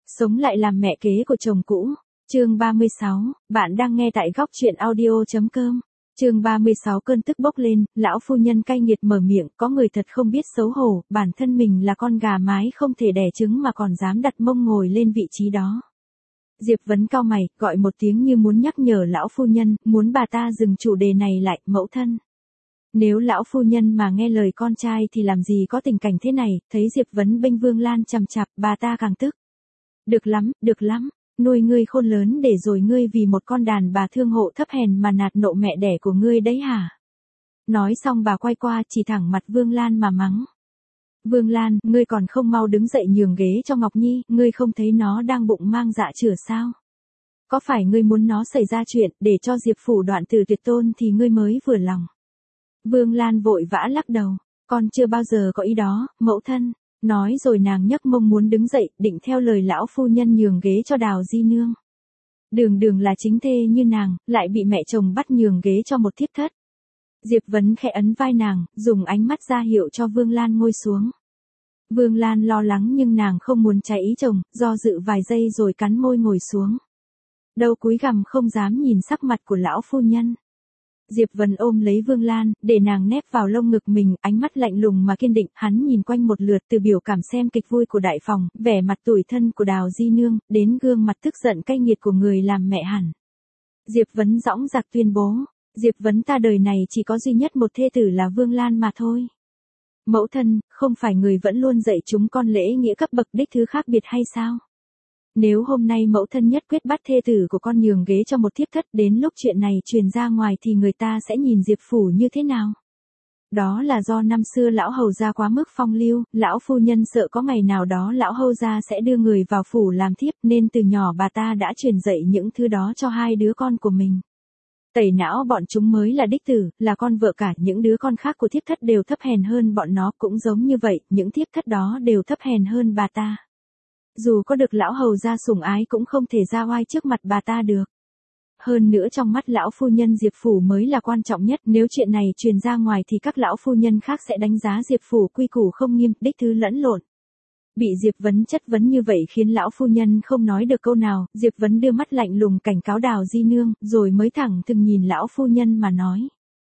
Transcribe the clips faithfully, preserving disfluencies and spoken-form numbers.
Sống lại làm mẹ kế của chồng cũ. Chương ba mươi sáu, bạn đang nghe tại góc truyện audio chấm com. Chương ba mươi sáu cơn tức bốc lên, lão phu nhân cay nghiệt mở miệng, có người thật không biết xấu hổ, bản thân mình là con gà mái không thể đẻ trứng mà còn dám đặt mông ngồi lên vị trí đó. Diệp Vấn cau mày, gọi một tiếng như muốn nhắc nhở lão phu nhân, muốn bà ta dừng chủ đề này lại, mẫu thân. Nếu lão phu nhân mà nghe lời con trai thì làm gì có tình cảnh thế này, thấy Diệp Vấn bênh Vương Lan chằm chặp, bà ta càng tức. Được lắm, được lắm, nuôi ngươi khôn lớn để rồi ngươi vì một con đàn bà thương hộ thấp hèn mà nạt nộ mẹ đẻ của ngươi đấy hả? Nói xong bà quay qua chỉ thẳng mặt Vương Lan mà mắng. Vương Lan, ngươi còn không mau đứng dậy nhường ghế cho Ngọc Nhi, ngươi không thấy nó đang bụng mang dạ chửa sao? Có phải ngươi muốn nó xảy ra chuyện để cho Diệp phủ đoạn tử tuyệt tôn thì ngươi mới vừa lòng? Vương Lan vội vã lắc đầu, con chưa bao giờ có ý đó, mẫu thân. Nói rồi nàng nhấc mông muốn đứng dậy, định theo lời lão phu nhân nhường ghế cho Đào Di Nương. Đường đường là chính thê như nàng, lại bị mẹ chồng bắt nhường ghế cho một thiếp thất. Diệp Vấn khẽ ấn vai nàng, dùng ánh mắt ra hiệu cho Vương Lan ngồi xuống. Vương Lan lo lắng nhưng nàng không muốn trái ý chồng, do dự vài giây rồi cắn môi ngồi xuống. Đầu cúi gằm không dám nhìn sắc mặt của lão phu nhân. Diệp Vấn ôm lấy Vương Lan, để nàng nép vào lông ngực mình, ánh mắt lạnh lùng mà kiên định, hắn nhìn quanh một lượt từ biểu cảm xem kịch vui của đại phòng, vẻ mặt tủi thân của Đào Di Nương, đến gương mặt tức giận cay nghiệt của người làm mẹ hẳn. Diệp Vấn dõng dạc tuyên bố, Diệp Vấn ta đời này chỉ có duy nhất một thê tử là Vương Lan mà thôi. Mẫu thân, không phải người vẫn luôn dạy chúng con lễ nghĩa cấp bậc đích thứ khác biệt hay sao? Nếu hôm nay mẫu thân nhất quyết bắt thê tử của con nhường ghế cho một thiếp thất, đến lúc chuyện này truyền ra ngoài thì người ta sẽ nhìn Diệp phủ như thế nào? Đó là do năm xưa lão hầu gia quá mức phong lưu, lão phu nhân sợ có ngày nào đó lão hầu gia sẽ đưa người vào phủ làm thiếp nên từ nhỏ bà ta đã truyền dạy những thứ đó cho hai đứa con của mình. Tẩy não bọn chúng mới là đích tử, là con vợ cả, những đứa con khác của thiếp thất đều thấp hèn hơn bọn nó, cũng giống như vậy, những thiếp thất đó đều thấp hèn hơn bà ta. Dù có được lão hầu gia sủng ái cũng không thể ra oai trước mặt bà ta được. Hơn nữa trong mắt lão phu nhân Diệp phủ mới là quan trọng nhất, nếu chuyện này truyền ra ngoài thì các lão phu nhân khác sẽ đánh giá Diệp phủ quy củ không nghiêm, đích thứ lẫn lộn. Bị Diệp Vấn chất vấn như vậy khiến lão phu nhân không nói được câu nào, Diệp Vấn đưa mắt lạnh lùng cảnh cáo Đào Di Nương, rồi mới thẳng thừng nhìn lão phu nhân mà nói.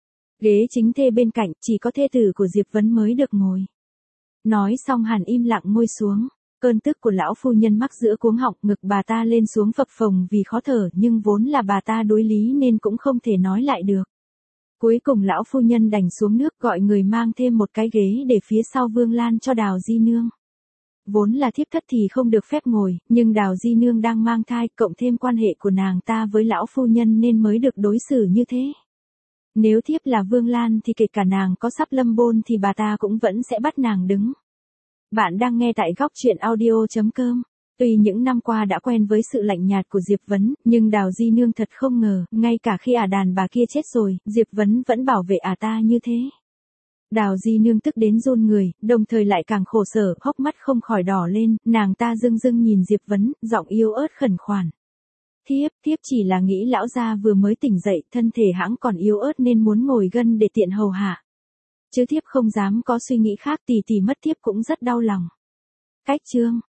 Ghế chính thê bên cạnh, chỉ có thê tử của Diệp Vấn mới được ngồi. Nói xong hàn im lặng ngồi xuống. Cơn tức của lão phu nhân mắc giữa cuống họng, ngực bà ta lên xuống phập phồng vì khó thở, nhưng vốn là bà ta đối lý nên cũng không thể nói lại được. Cuối cùng lão phu nhân đành xuống nước gọi người mang thêm một cái ghế để phía sau Vương Lan cho Đào Di Nương. Vốn là thiếp thất thì không được phép ngồi, nhưng Đào Di Nương đang mang thai, cộng thêm quan hệ của nàng ta với lão phu nhân nên mới được đối xử như thế. Nếu thiếp là Vương Lan thì kể cả nàng có sắp lâm bôn thì bà ta cũng vẫn sẽ bắt nàng đứng. Bạn đang nghe tại góc truyện audio chấm com. Tuy những năm qua đã quen với sự lạnh nhạt của Diệp Vấn, nhưng Đào Di Nương thật không ngờ, ngay cả khi ả đàn bà kia chết rồi, Diệp Vấn vẫn bảo vệ ả ta như thế. Đào Di Nương tức đến run người, đồng thời lại càng khổ sở, hốc mắt không khỏi đỏ lên, nàng ta dưng dưng nhìn Diệp Vấn, giọng yếu ớt khẩn khoản. Thiếp, thiếp chỉ là nghĩ lão gia vừa mới tỉnh dậy, thân thể hãng còn yếu ớt nên muốn ngồi gân để tiện hầu hạ. Chứ thiếp không dám có suy nghĩ khác, tỷ tỷ mất thiếp cũng rất đau lòng. Cách chương.